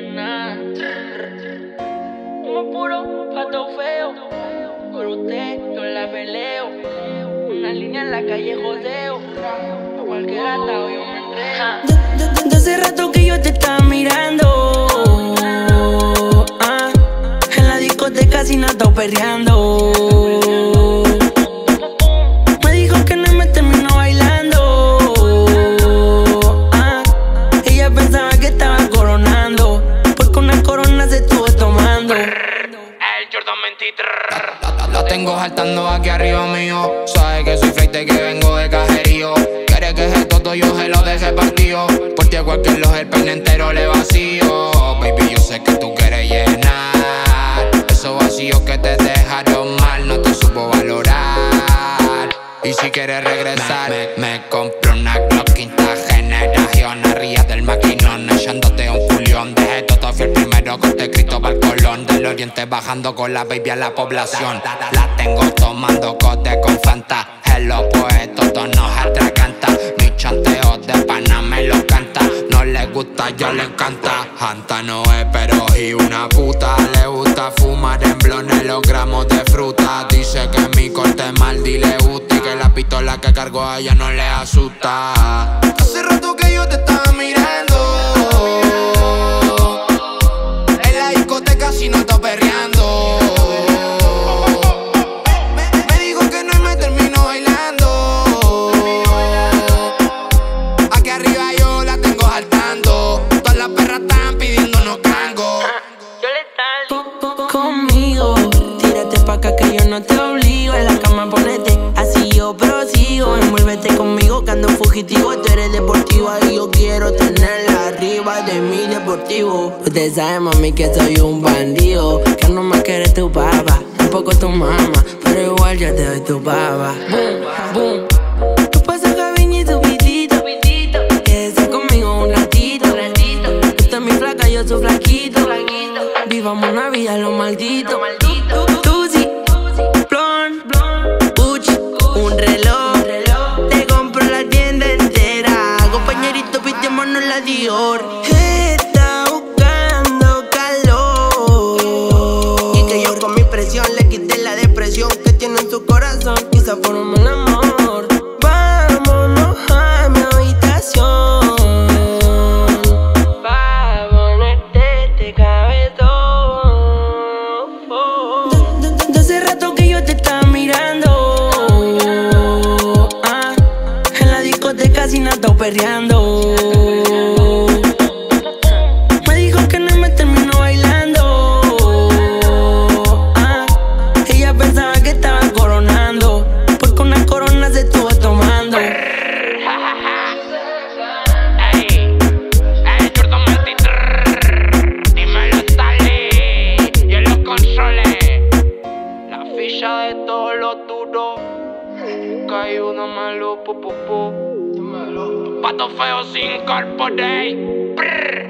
nada. Como puro pato feo. Por usted yo la peleo. Una línea en la calle jodeo. A cualquier atado yo me enredo. De hace rato que yo te estaba mirando. En la discoteca sin atado perreando. Me dijo que no me terminó bailando. Ella pensaba que estaba coronando, porque una corona se estuvo tomando. El Jordan 23. La tengo saltando aquí arriba mío. Sabe que soy fleite, que vengo de cajerío. Quiere que se todo yo se lo deje partido. Por ti a cualquier loja el peine entero le vacío. Baby, yo sé que tú quieres llenar esos vacíos que te dejaron mal, no te supo valorar. Y si quieres regresar, me compré una Glock quinta generación. Arriba del maquinón, echándote un culión. Dejé todo fiel primero con te Cristóbal Colón. Del oriente bajando con la baby a la población. La tengo tomando cote con Fanta. En los puestos todos nos atraganta. Mis chanteos de pana me lo canta. No le gusta, yo le encanta. Janta no es pero y una puta. Le gusta fumar en blones los gramos de fruta. Dice que mi corte es mal, dile Uti, que la pistola que cargo a ella no le asusta. Hace rato que yo te estaba mirando. En la discoteca si no estoy perreando. Me dijo que no me terminó bailando. Aquí arriba yo la tengo saltando. Todas las perras están pidiéndonos cango. Yo le Conmigo, tírate pa' acá que yo no te obligo. En la cama ponete, así yo prosigo. Envuélvete conmigo que ando fugitivo. Tú eres deportiva y yo quiero tenerla arriba de mi deportivo. Usted sabe, mami, que soy un bandido, que no me quiere tu papá, un poco tu mamá, pero igual yo te doy tu baba. Boom, boom. Tú pasas Gavín y tu pitito. Quédese conmigo un ratito. Esta es mi flaca, yo soy flaquito. Vivamos una vida lo maldito. Tú sí, blon, Gucci, un reloj. Te compro la tienda entera. Compañerito, pitémonos la Dior. Está buscando calor. Y que yo con mi presión le quité la depresión que tiene en su corazón. Quizá por un buen amor. Vámonos a mi habitación. Pa' ponerte este cabezón. De hace rato que yo te estaba mirando. En la discoteca sin atado perreando. Me dijo que no me terminó bailando. Ella pensaba que estaba coronando, porque una corona se estuvo tomando. el Jordan 23. Dímelo, Tali. Y en los controles. La ficha de todos los duros. Busca uno malo, Pato feo sin corporate.